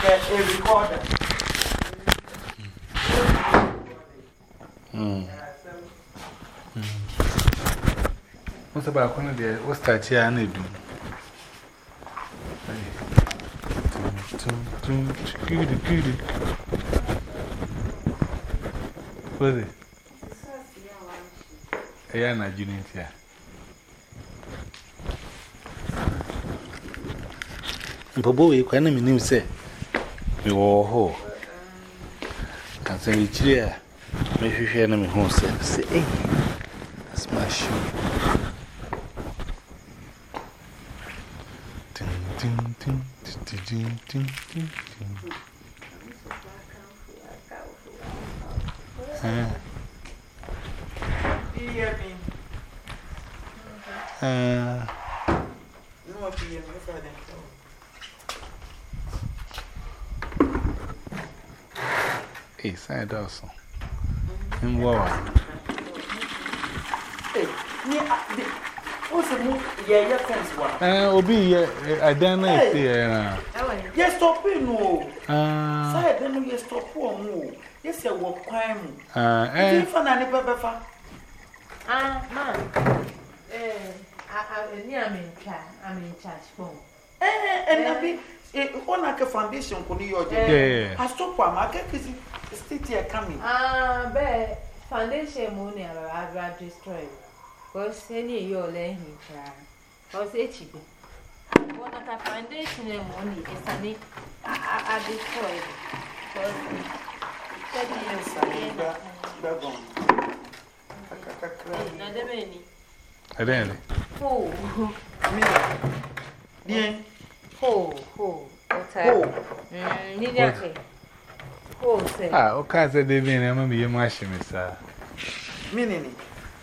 recorder. What's about one of the what's that here? I need to What's it? Yeah, not unit here. Bobo, you can't even say. You are ho. And say it's here. Make you share me home. Say, hey, that's my shoe. Hey, side also. In war. Hey, what's the move? Yeah, fence one. Obi, I don't know if they yes, stop it, no. Side, then you stop one move. Yes, you walk crime. If I'm not a man. I'm in charge phone. And I be one like a foundation for New York. I stop one market is still here coming. But foundation money I'd rather destroy. Because any you're laying him try. Because it's cheap. One of the foundation money is a need I destroy. I don't okay, so they mean I'm a machine, sir. Meaning,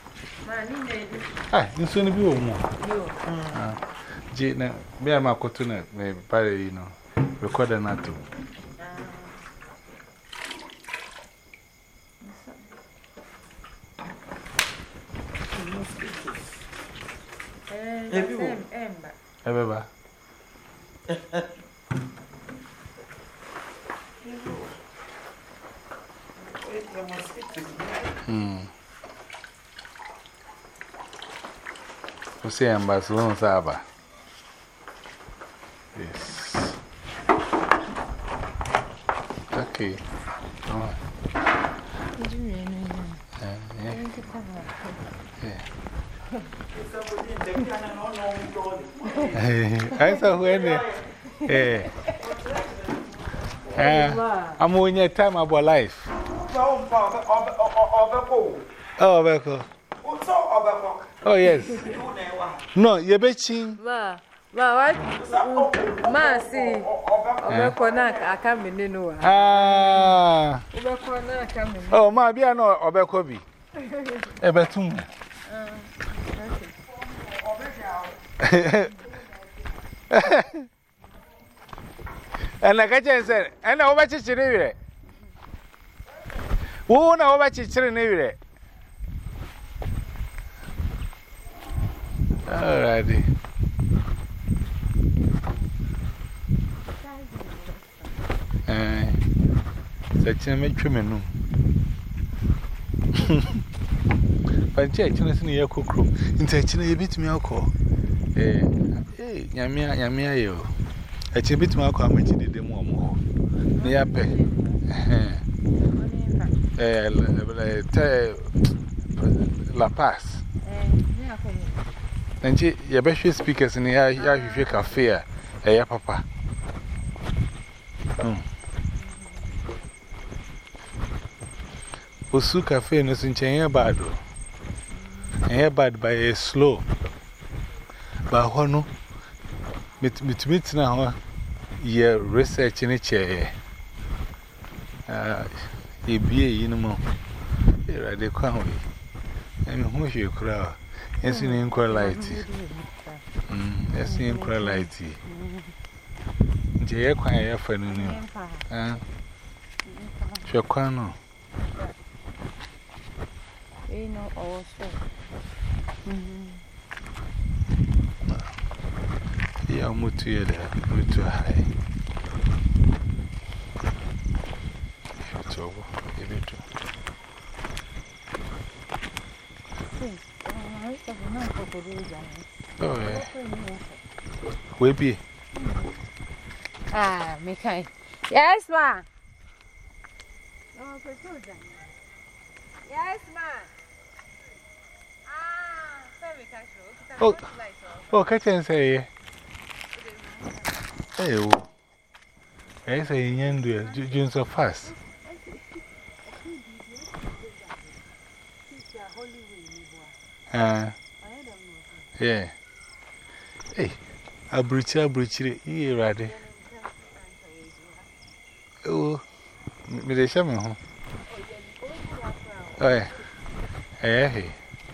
it's only be more. Jane, me and my cotton, maybe, you know, record an atom. Ever. What's the ambassador? Saba. Yes. Okay. I saw when I'm on your time about life. Oh, Beco. Oh, yes. No, you're betting. What? Mercy. I can't be no. Oh, my dear, no, Obecobi. Ebertum. And like I said, and I watch it anyway. Who know what it's anyway? Alrighty. Such a matrimony. But church is near cook room. Intentionally beat me alcohol. Yamia, yo. A chibit my alcohol, which did the more. Near pay. La Paz. And your best speakers in the air, you shake a fear. Papa. Osu cafe no sinchen bad o. Bad by a slow. Ba ho no meet na ho ye research ni che ebie yi no mo. Era de kwa ho. Emi ho hwe kura. Esi ni nkwa light. Esi ni nkwa light. Nje ye kwa ye fa no ni. Hwe kwa no. No, also. Yeah, I'm with you there. With you high. Oh, yeah. Whippy. Ah, Mikai. Yes, ma. Yes, ma. Ah, very casual. Oh, catch and say, hey, I say, you're so fast. Yeah. Hey, I breach it, ye ready. Oh, me the shaman home. Oh, yeah. Hey.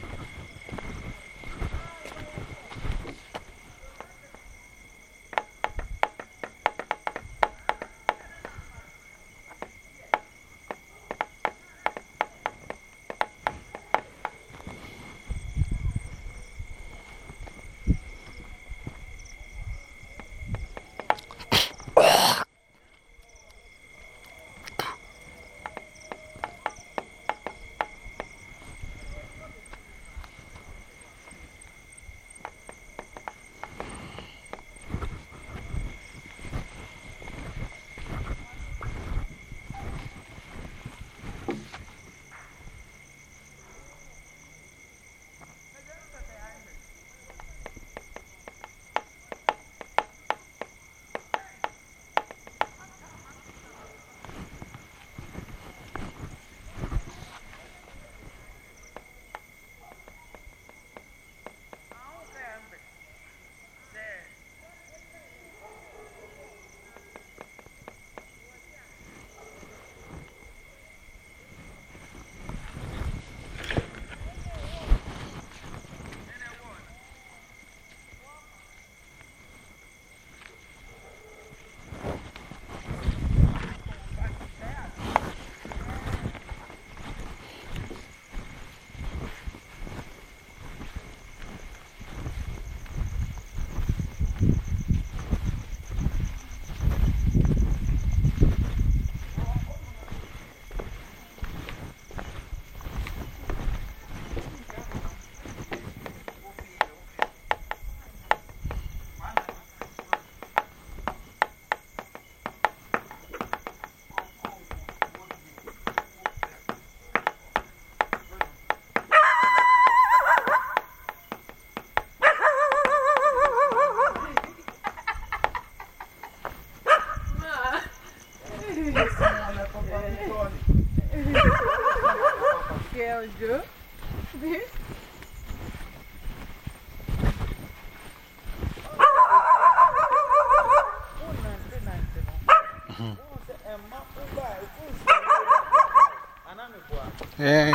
Yeah,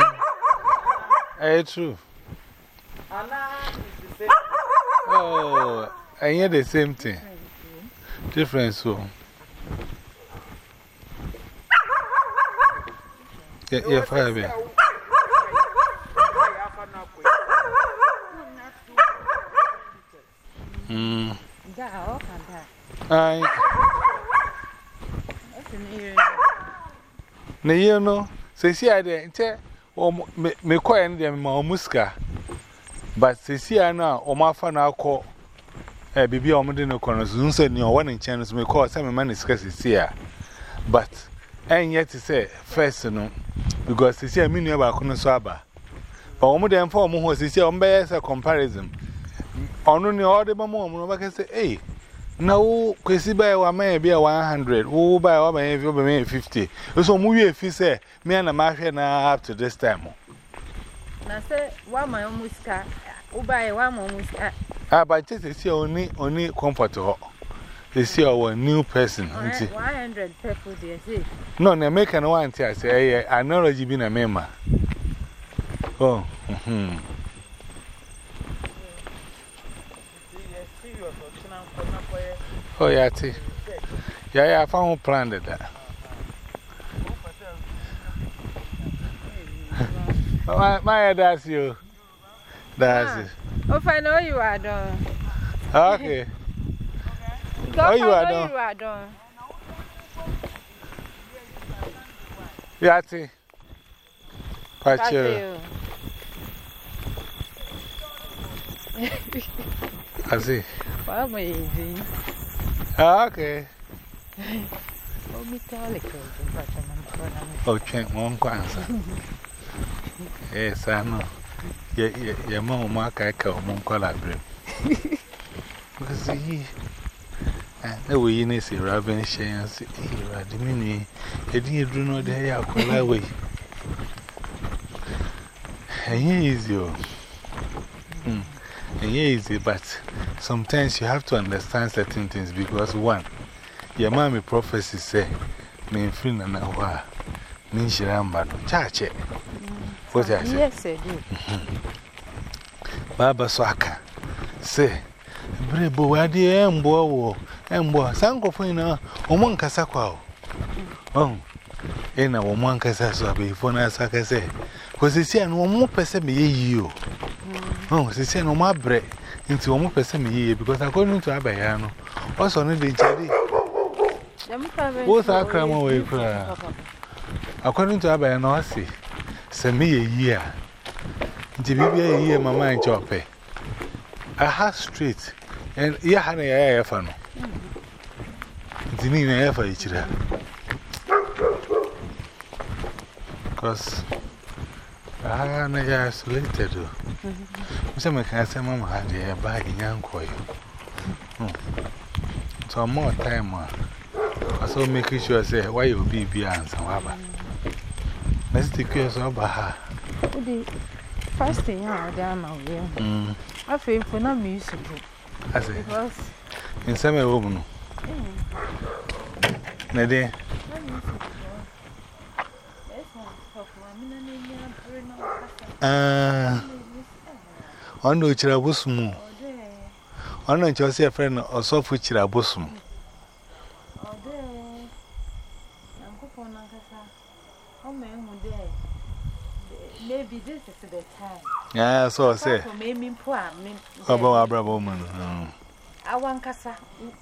it's true. Oh, I hear the same thing. Different, so. Yeah, fire. You know, say, I didn't tell me quiet them, my muska. But say, I know, or my fan, I'll call a baby or Medina corners, soon said your one in channels may call some money scarce here. But, and yet to say, first, no, because they say, I mean, about Kunosaba. But one of them for more was a comparison. Only all the moment, I can say, hey. No, Quasi by 1 may be a 100, who by 1 may be 50. So, movie if you say, me and a mafia now up to this time. I said, 1 my own muska, who buy 1 more muska. Ah, but just see only comfort. They see our new person. 100 people, dear. No, they make an one tear say, I know you've been a member. Oh, oh, yeah, yeah, I found planned that. My, that's you. That's it. Oh, I know you are done. Okay. Oh, you are done. Yati. Pacho. I see. Why am I easy? Okay. Oh, me tell it. Oh, change one answer. Yes, I know. Your mom, I can't call a dream. Because he, the way you see Robin Shane, see, Radimini, he didn't do no day out for that way. And easy, and easy, but sometimes you have to understand certain things because one, your mommy prophecy say, me free na wa, me shiramba no chache. What I say? Yes, I do. Baba Swaka say, Brebo, where the embo, Sanko Fina, Oman Casaqua. Oh, in a woman Casasa before Nasaka say, was it saying one more person be you? Oh, she said no more bread into one more person here because according to Abayano, what's on the jelly? Both are cram away. According to Abayano, I see, send me a year. Jibby a year, my mind chop. I have straight and you had a air fan. It's in air for each other. Because I am isolated. Some can say, Mamma had a bag in young coil. So more time. I saw making sure say, why you be beyond some other. Let's take yours over her. First thing I damn away. I feel for no music. I say, Because in some woman. Nade. On no chirabusum. On no Chelsea friend or so for chirabusum. Maybe this is the time. Yeah, so I say. About a woman. I want Casa.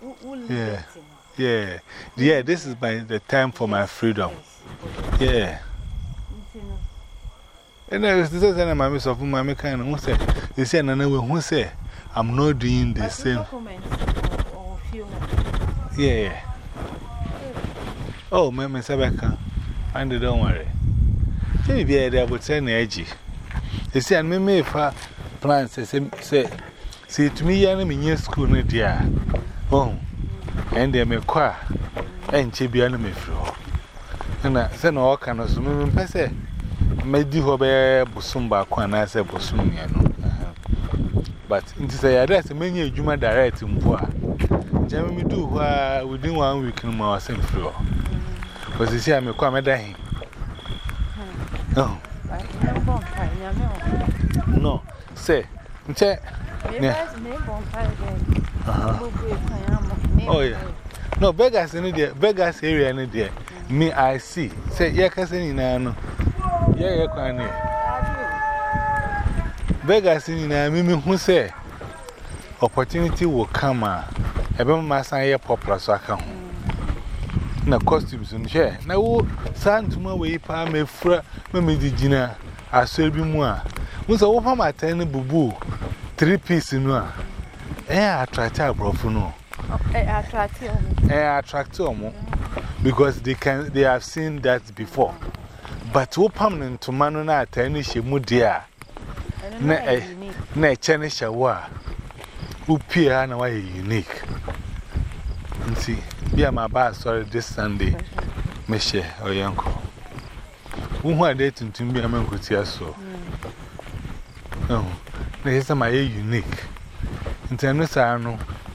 Yeah, this is the time for my freedom. Yeah. And I was saying, my miss of my mechanic who said, they said, who say, I'm not doing the same. Yeah. Oh, Mamma Sabaka, and don't worry. Maybe I would send the edgy. They say, and me if plans say, see to me, enemy near school, dear. Oh, and they may quire, and she be enemy through. And I send all kind of swimming, I say. Made you obey Busumba, Kwana said Busumiano. But it is a address many Juma direct in Bois. Jammy do within 1 week in my same floor. Was this year, me come at him? No, say, oh, yeah. No, beggars in the beggars area in there. Me, I see. Say, yeah, cousin, yeah, quite near. Beggars in Mimi who say, opportunity will come. I remember my son here, popular, so I come. No costumes and chair. Now, son to my way, palm a fra, Mammy Digina, I shall be more. Was over my 10 boo 3 pieces in one. I attract a brofuno. I attract more because they have seen that before. But who permanent to Manona Tanish Mudia? Nay, Chanisha wa who piano why unique. And see, be my bar sorry this Sunday, Meshe or Yanko. Who are dating to me a man could see so. No, there's my unique. In Tennis, I know.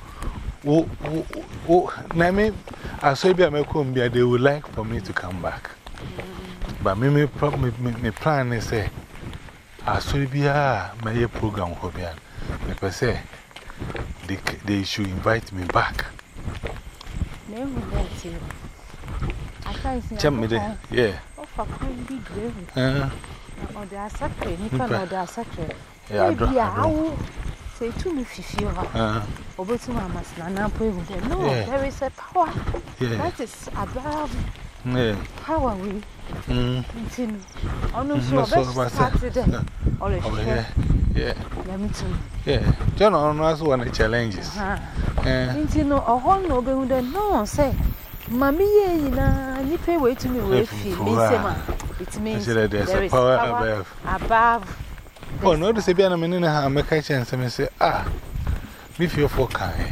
Oh, Name, I saw be a Macumbia, they would like for me to come back. But me plan is say, I should be my program for me. Me say, they should invite me back. Jump me there, yeah. Or they are sacred, you cannot are sacred. Yeah, I don't say to me, Fifi, over to my master, now pray with them. No, there is a power that is above power. We on no, so started all Yeah. Me too. Yeah. John also want the challenges. You know, a whole no be with the no say. Mammy, you pay way to me with it means there is power above. Oh, no, the Sabiana Menina, I make a chance and say, me feel for kind.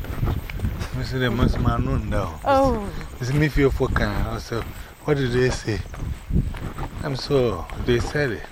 Mr. The most man now. Oh, it's me feel for kind. Also, what did they say? I'm so, they said it.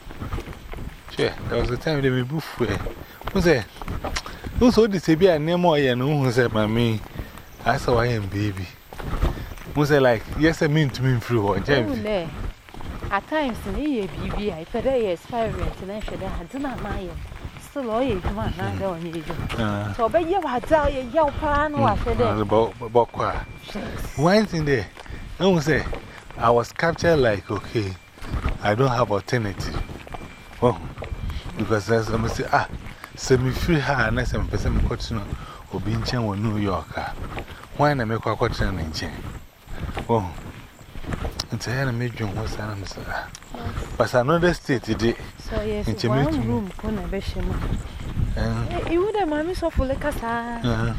Sure, there was a time they were boof. Who said, who's the Sabia name more? And who said, Mammy, I saw I am baby. Who said, like, yes, I mean to me through or Jeff. At times, in the BB, I said, yes, 5 rents and I should have done not my still all you want. I don't need you. So, but you had tell you, your pan was about once in there. I will say, I was captured like, okay, I don't have alternative. Oh, because there's a say, semi free her and some person continue or being chain or New Yorker. Why not make a question in chain? Oh, it's a hand of was answer. But another state today. So, yes, it's a room, Kona Besham. You would have mammy so full like a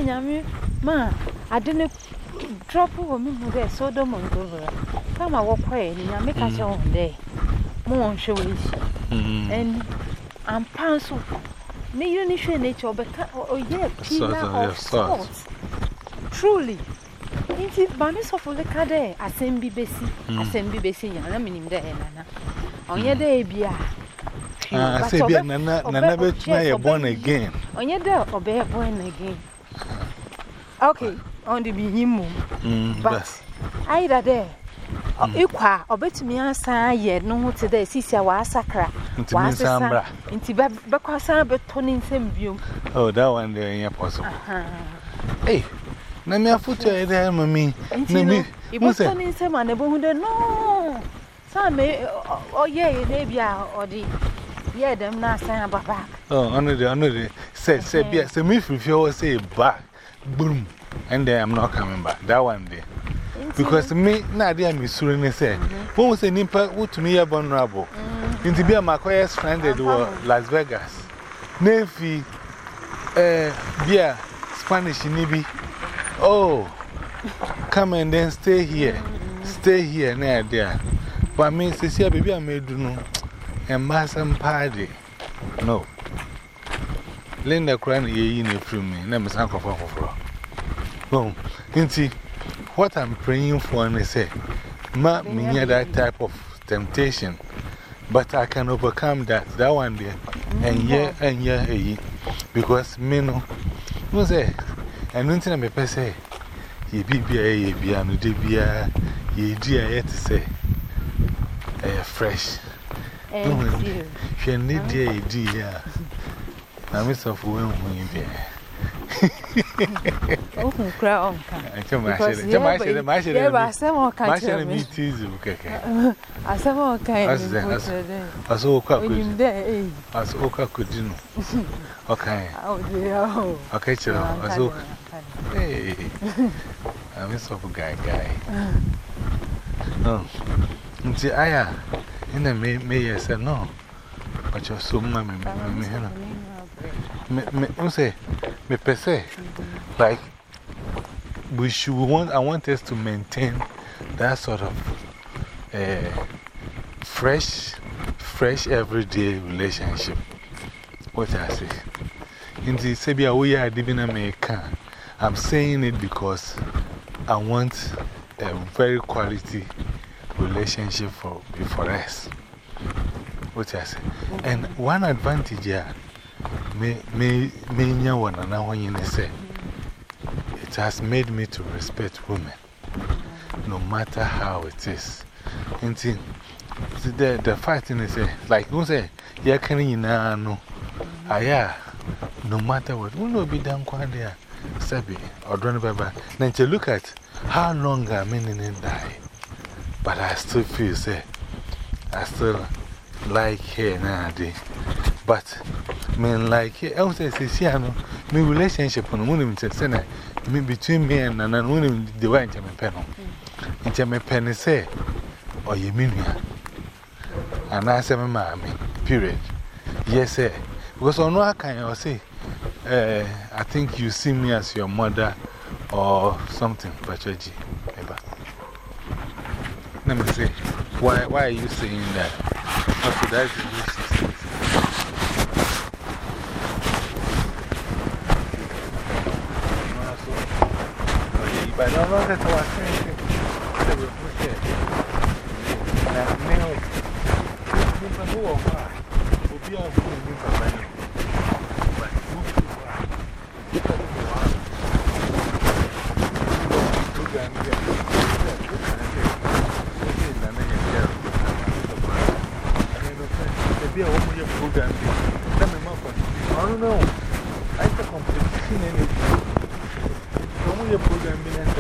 ma, I didn't drop over me with a soda mongover. Come, I walk away and I make us all day. More show is. And I'm pencil. May you need nature, but oh, yeah, pillar of salt. Truly. If Mammy so full like a day, I send BBC, and I mean him there, Nana. On your day, Bia. I say, Bia, Nana, but I am born again. On your day, or bear born again. Okay, on the beam, but either there. Equa, or bet me answer, yet no today, Cissa was sacra. Was Sambra, into Bacassa, but turning same view. Oh, that one there in your possible. Hey. Na me afuto e dey mami na me iboto ni nsem anebo hu de no sa me oye na bia odi ye dem na san baba oh only say bia say me feel say back boom and then I'm not coming back that one day because me na dey am sure ni say won say nimpa wotumi ye vulnerable nti bia makoye stranded wo Las Vegas na fi bia Spanish ni bi. Oh, come and then stay here near there. But me, see, baby, I made no and massam party. No. Linda crying ye in a from me, name is Uncle for. Boom. You see, what I'm praying for, and I say, ma, me near that type of temptation, but I can overcome that one there, and yeah, because me no, who's there? And one thing I'm a say, ye be a no debia, ye dear yet to say, fresh. She need dear, I miss of women when you be. Oh, crown. I come my as all could do. Okay. Okay, chill. Hey, I miss of a guy. No, see, I in the may say no, but you're so mammy. Me say, me per se, like, I want us to maintain that sort of fresh, everyday relationship. What I say. In the Sabia, we are living in America. I'm saying it because I want a very quality relationship for us. What I say. And one advantage here, me one and when you say, it has made me to respect women, no matter how it is. And the fighting is like you say, yeah, can you know? No matter what, we will be done quite there. Sabi or Drone Baba. Then to look at how long I mean and die. But I still feel, say, I still like her nowadays. But, men like her, I would say, my relationship on the moon between me and an woman, the one in my panel. In my penny say, or you mean, and I say, mammy, period. Yes, sir. Because on what can you say? I think you see me as your mother or something, Pachaji. Let me say, why are you saying that? Okay, that's the new system. But I don't know that I was saying. I don't know. I have a competition in it. Don't we program in it?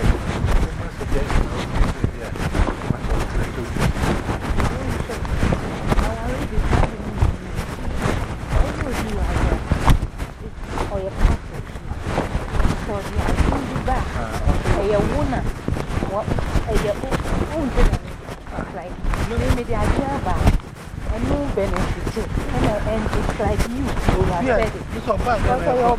And it's like you. Yeah, it's a bag.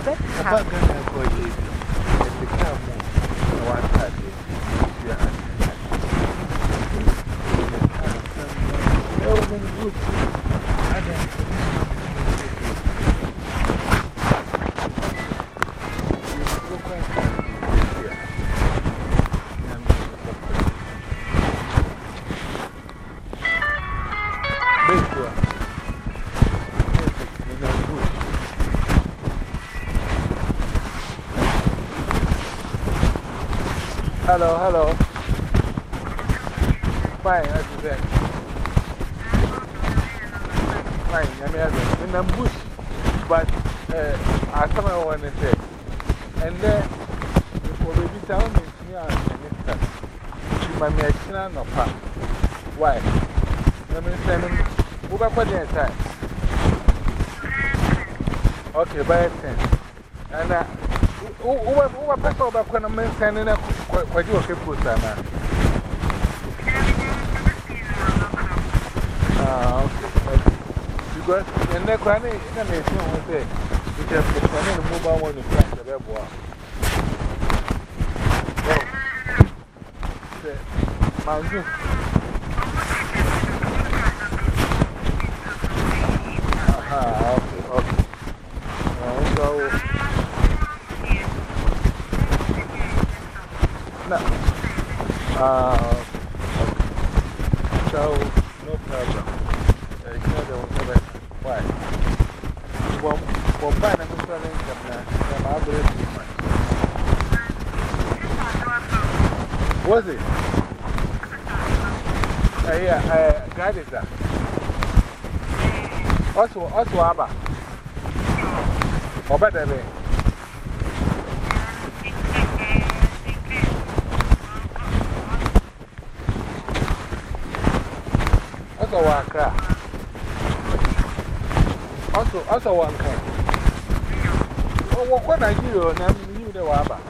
Hello, hello. Fine, that's the thing. Fine, I'm in the bush, but I come out when I say. And then, before we tell me, my machine no part. Why? Let me send him over for the time. Okay, by 10. And who are people back when I'm sending up what you okay put that man? Okay. Because in the cranny, the machine will say, you just put the mobile one to plant the web wall. Mountain. Aha, okay. So, no. Okay. So, no problem. You know, there was never. Why? Well, fine, I'm selling them now. I'm too much. Was it? Yeah, God is that. Also, Abba. Or better, baby. Also, one car. Also, one car. Oh, what I do, and I knew the Abba.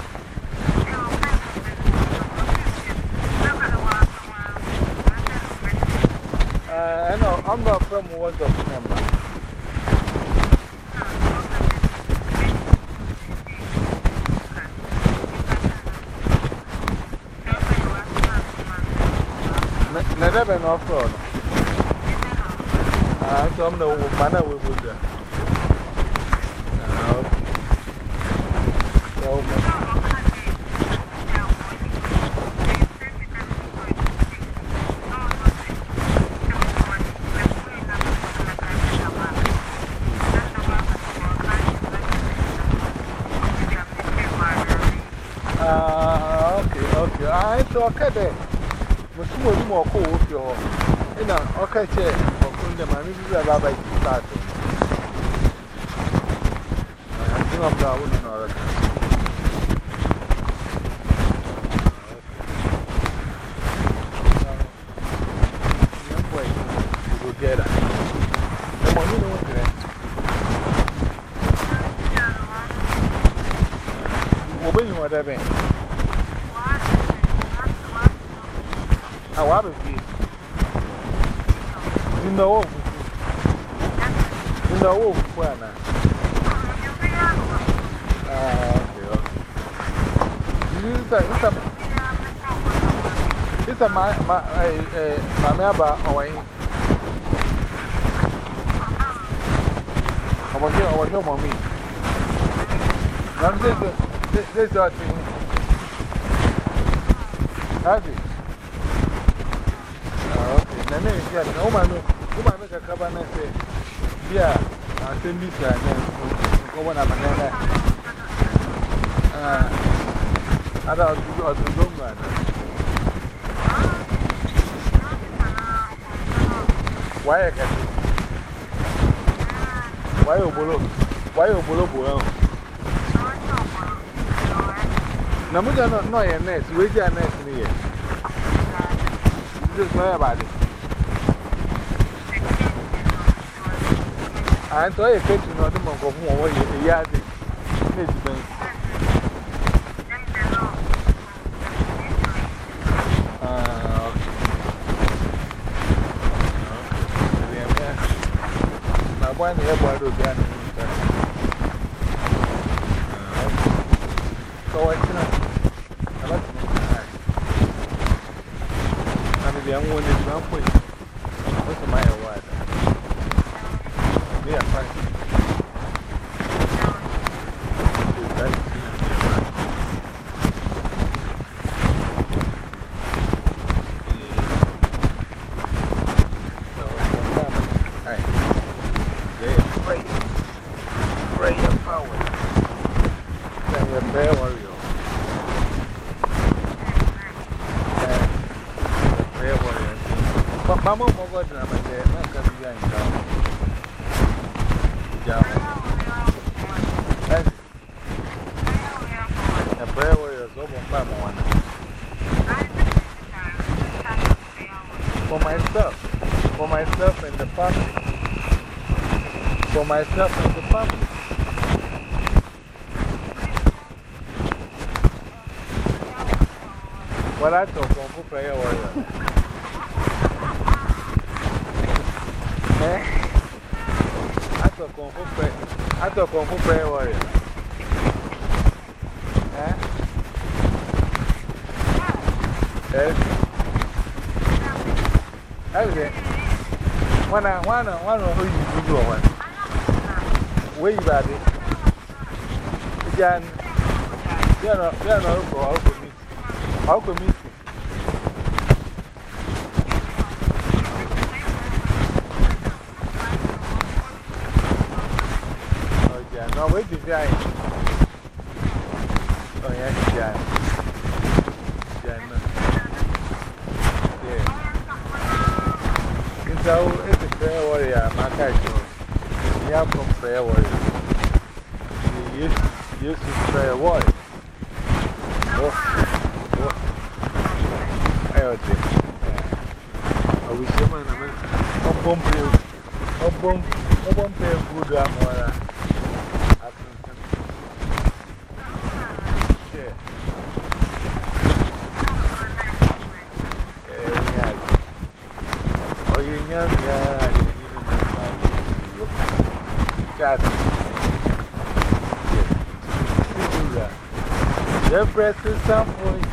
I know, I'm not from one of them. Never been off road. I don't know what manner we would do. Okay. So, okay, then. Much more cool with your. You know, okay, chair. The man is a rabbi to start. I think I'm down with another. You will get it. The money don't want to. What you want to be? I want to be. You know, wolf, Buana. It's a Mamma away. I was your mommy. I'm saying this is our thing. Have you? Okay, then no man, woman make a cabinet. Yeah, I think this guy go on a banana. I don't do a long man. Why I get it? Why you below? Why you below? Namuja no your nest, where's your nest near? Just know about it. I told you, catch you not to go home away a yard. One year, boy, to get so I cannot. I like to I'm the young one is one point. What's the mile wide? Yeah, fine. Mama, my God, I'm there. I'm going to be in town. A prayer warrior is over Mama one. For myself and the family. For myself and the family. Well, I talk for prayer warrior. I thought Kung Fu prayer warrior. One who you do one. Where you got it? Jan, you're not for how could meet. No, wait the guy. Oh, yes, Jan. Yeah. It's a prayer warrior, my character. We have from prayer warrior. He used to prayer warrior. I wish someone a bomb good. The press is some point.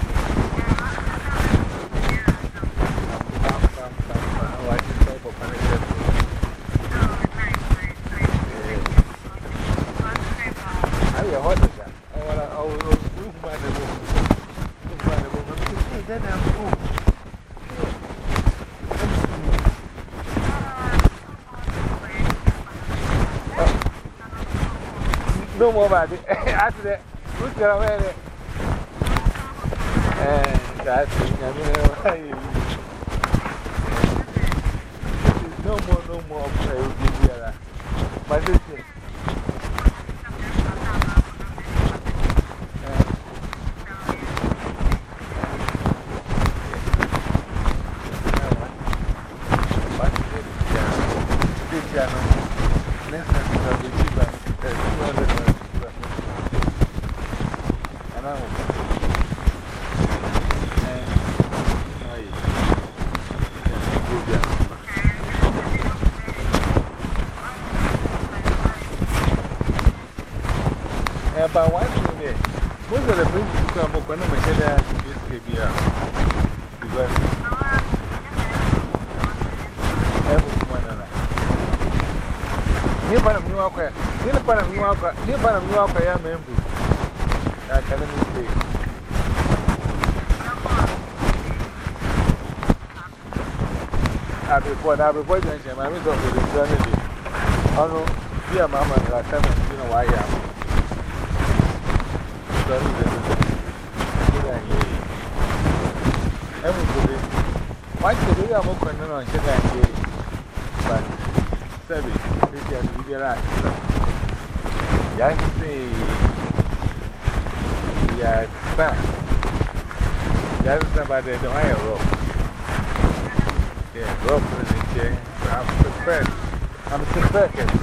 No more about it. After that, who's going to wear it? And that's it. No more. But this is. But one thing there, most of the places come up when I'm a cheddar is because everyone and I. Near part of New York, near part of New York, near part of New York, I am member. I can't say. I'll be boy, and my result will be done. Oh, no, dear Mamma, I can't know why I am. Everybody, why should we have a corner on sugar and gay? But, Sabby, this is a video. Yes, yes, that's about the wire rope. Yeah, rope in the chair. I'm prepared. I'm prepared.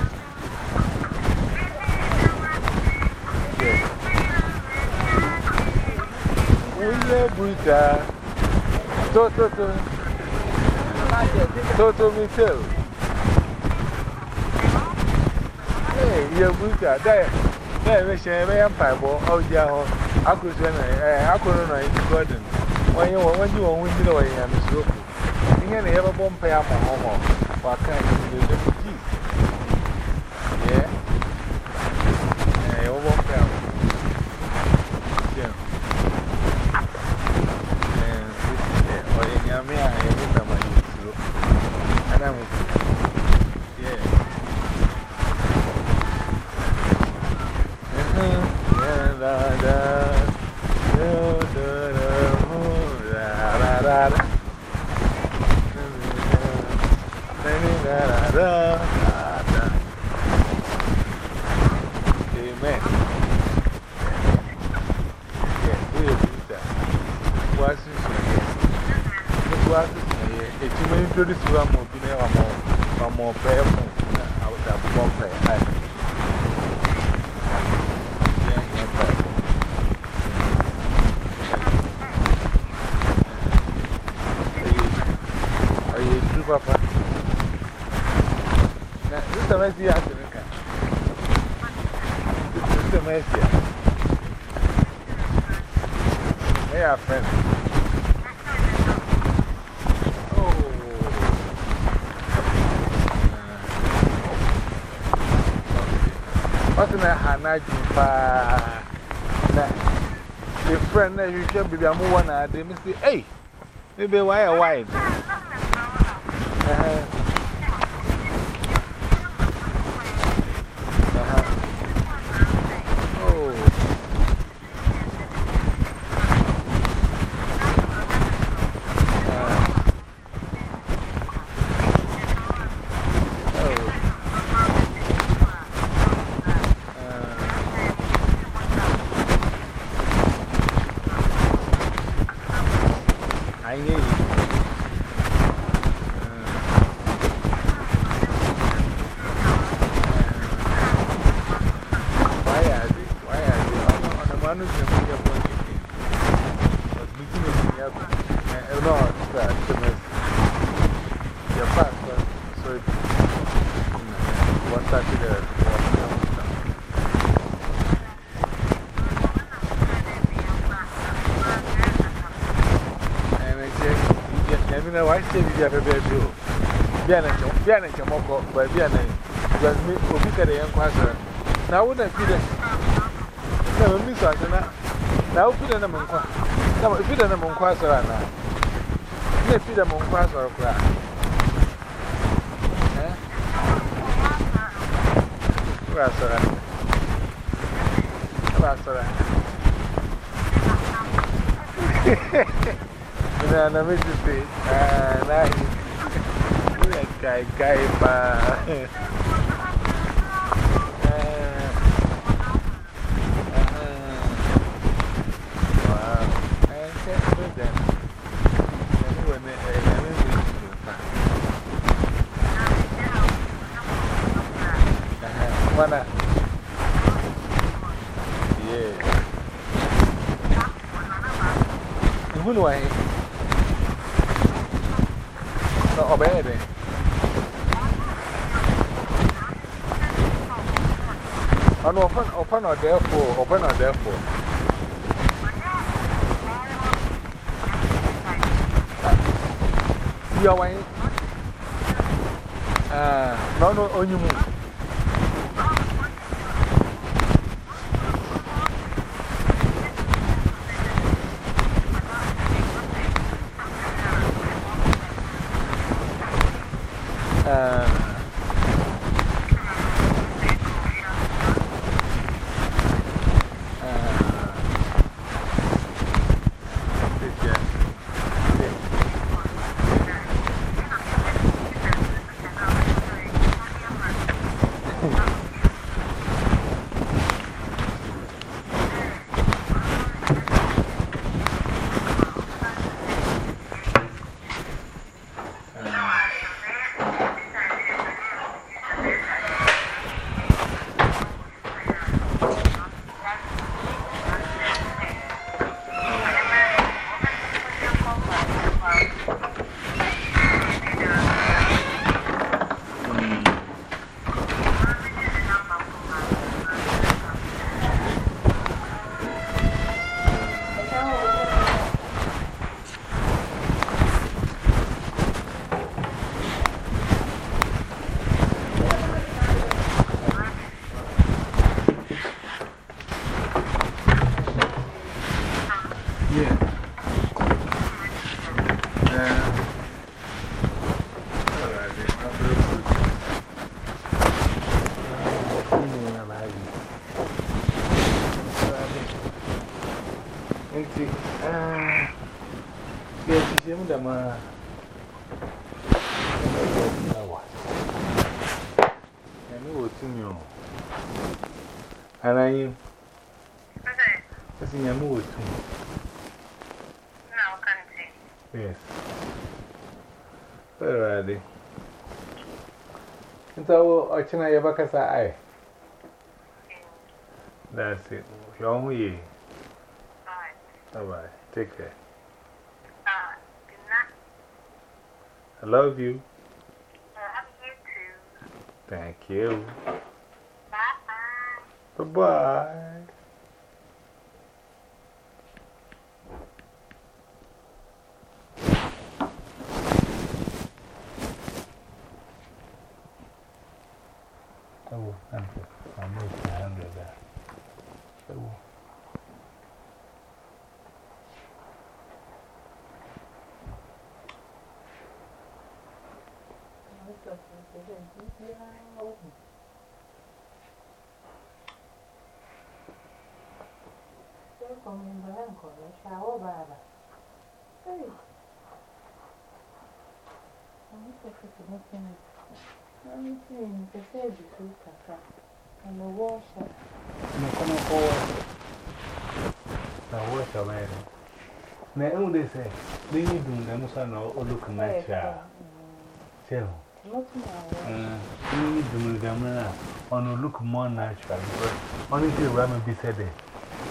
Buddha. Toto me too. Hey, you're Buddha. There, we share a empire. Oh, yeah, I could run a garden. When you want to know, I am a slope. You can't have a bomb pay up on home. What kind of the yeah? I won't pay up. This is one more prayer. I would have one prayer. Are you true, Papa? This is a messy afternoon. This is a messy. They are friends. What's in a Hannah? Your friend, you should be a one. They must say, hey, maybe why a wide. I say, we have a baby. Biana Chamoko, by Biana, because me, who pick the young quasar. Now, wouldn't I feed it? Never miss us. Now, feed them on quasar. Now, feed them on quasar now. Let's feed them on quasar or crack. I'm going to say, guy, obey. no, open or therefore, open or therefore. You are wine. No, on you move. And I am a mood to me. Yes. Where are they? And so, I can have a cassa. That's it. Long way. Bye bye. Take care. I love you. Thank you. Bye bye. Oh, I'm going to handle that. Oh. I'm a washer. Now, what's the matter? Now, they say, they need to know some or look natural. Tell you need to move them on look more natural. Only the ramen be said it.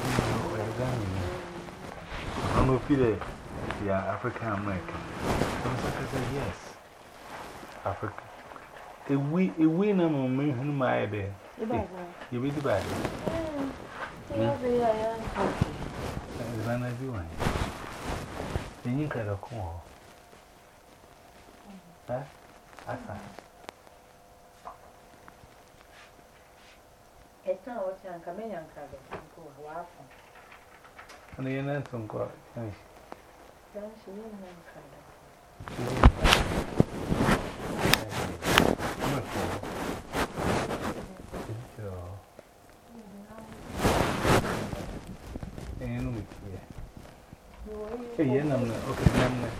I'm a feel yeah, African American. I said, yes, Africa. If we know my idea, you be the bad. It's an idea. Then you can call. Huh? It's not what I'm coming and coming. And you're not some God. Hey, I'm not okay. I'm not.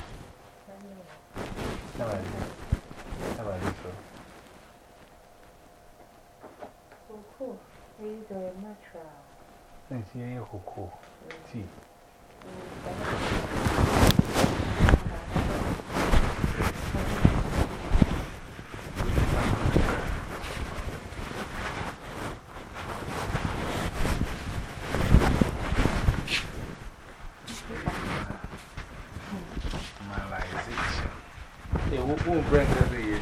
How about this? Cool. These are natural. And see, you're cool. Tea. Who brings every year?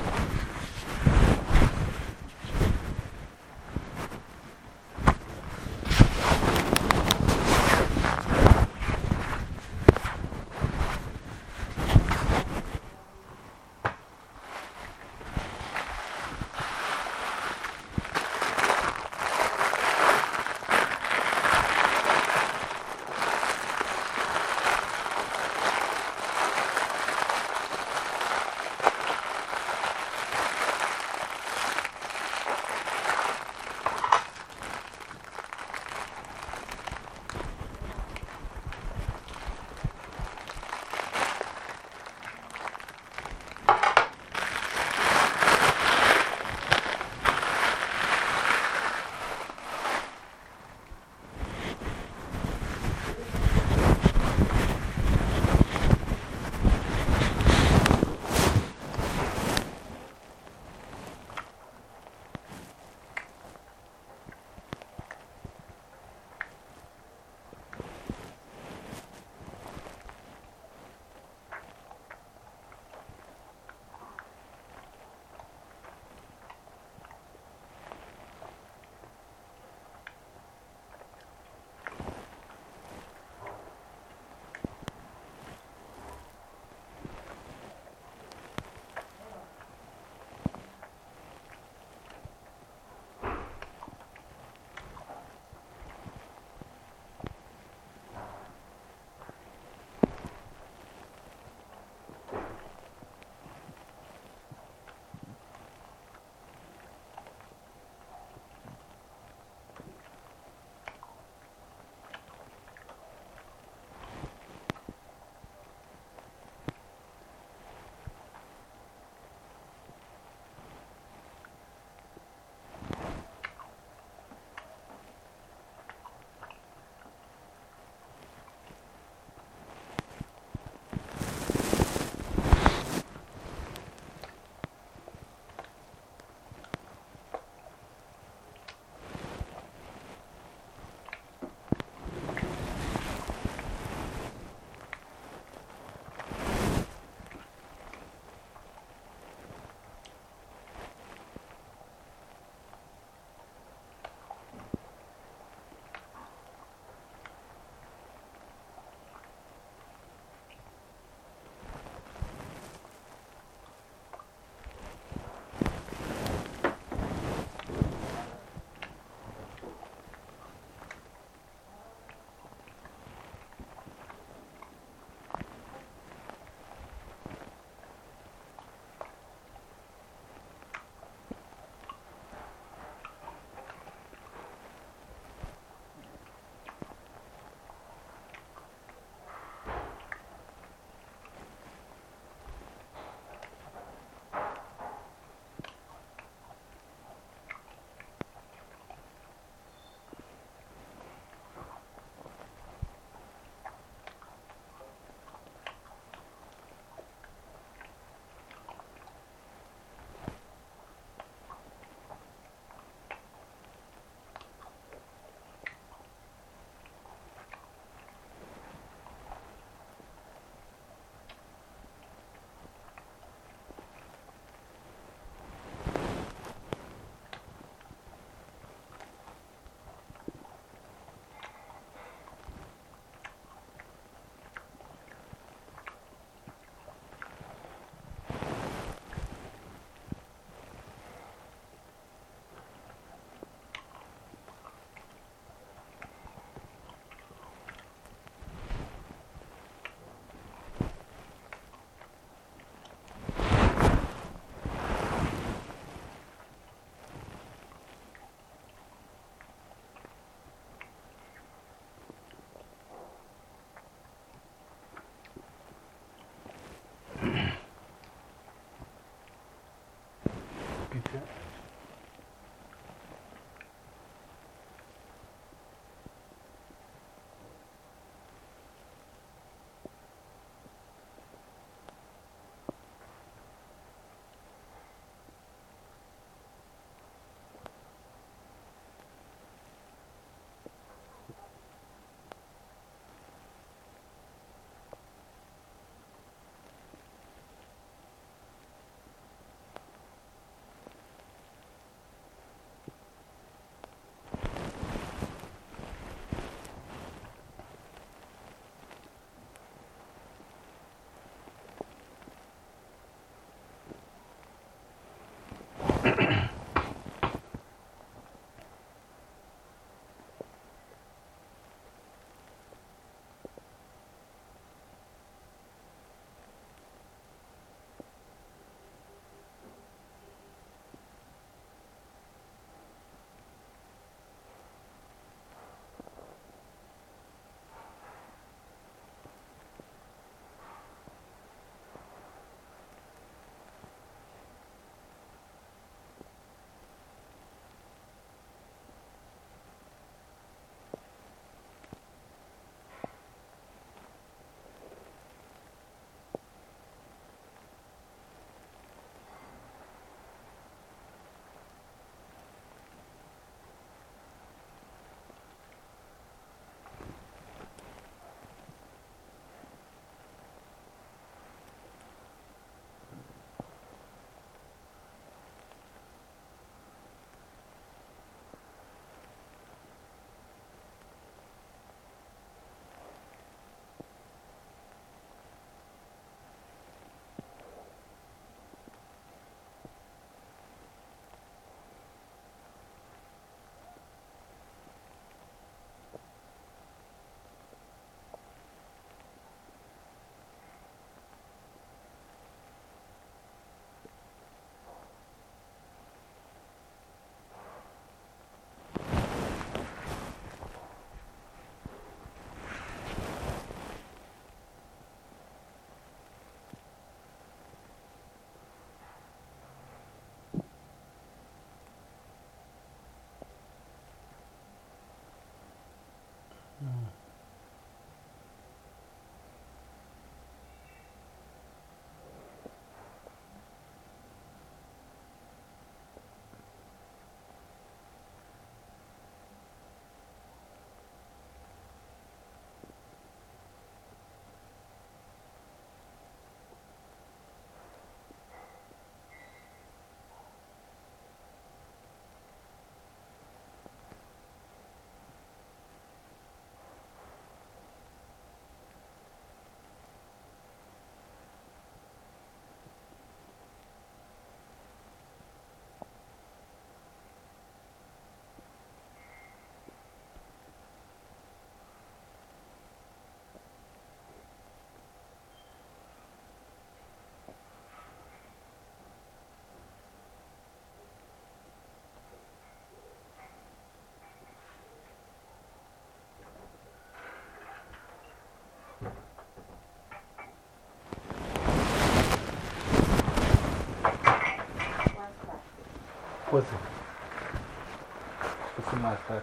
What's it? What's the master?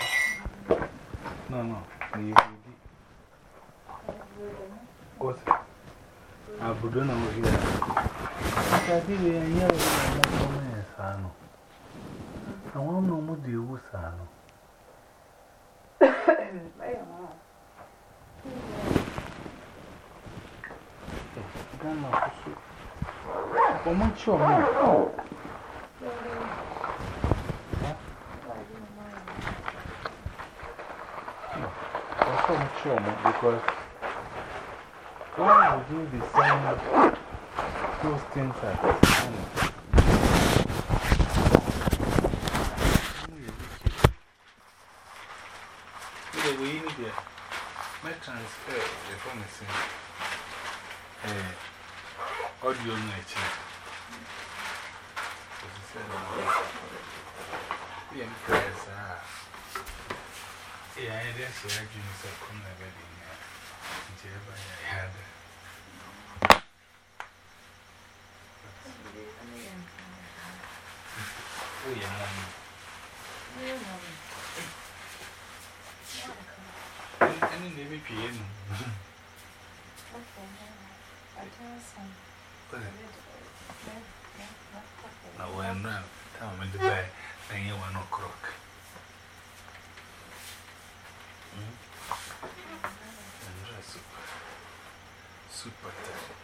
No, you what's it? I put on over here. I did a year of I want no more deal with Sano. How much your money? So much your money because why would you be saying those things at we need to transfer the promising audio nature. Yeah, I guess I dream so come never in here. I had oh, yeah, any maybe PM. Now, when I'm in the bed, and you want no crook. Super. Super.